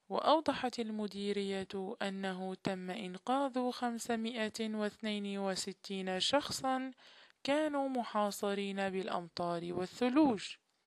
وأوضحت المديرية أنه تم إنقاذ 562 شخصا كانوا محاصرين بالأمطار والثلوج.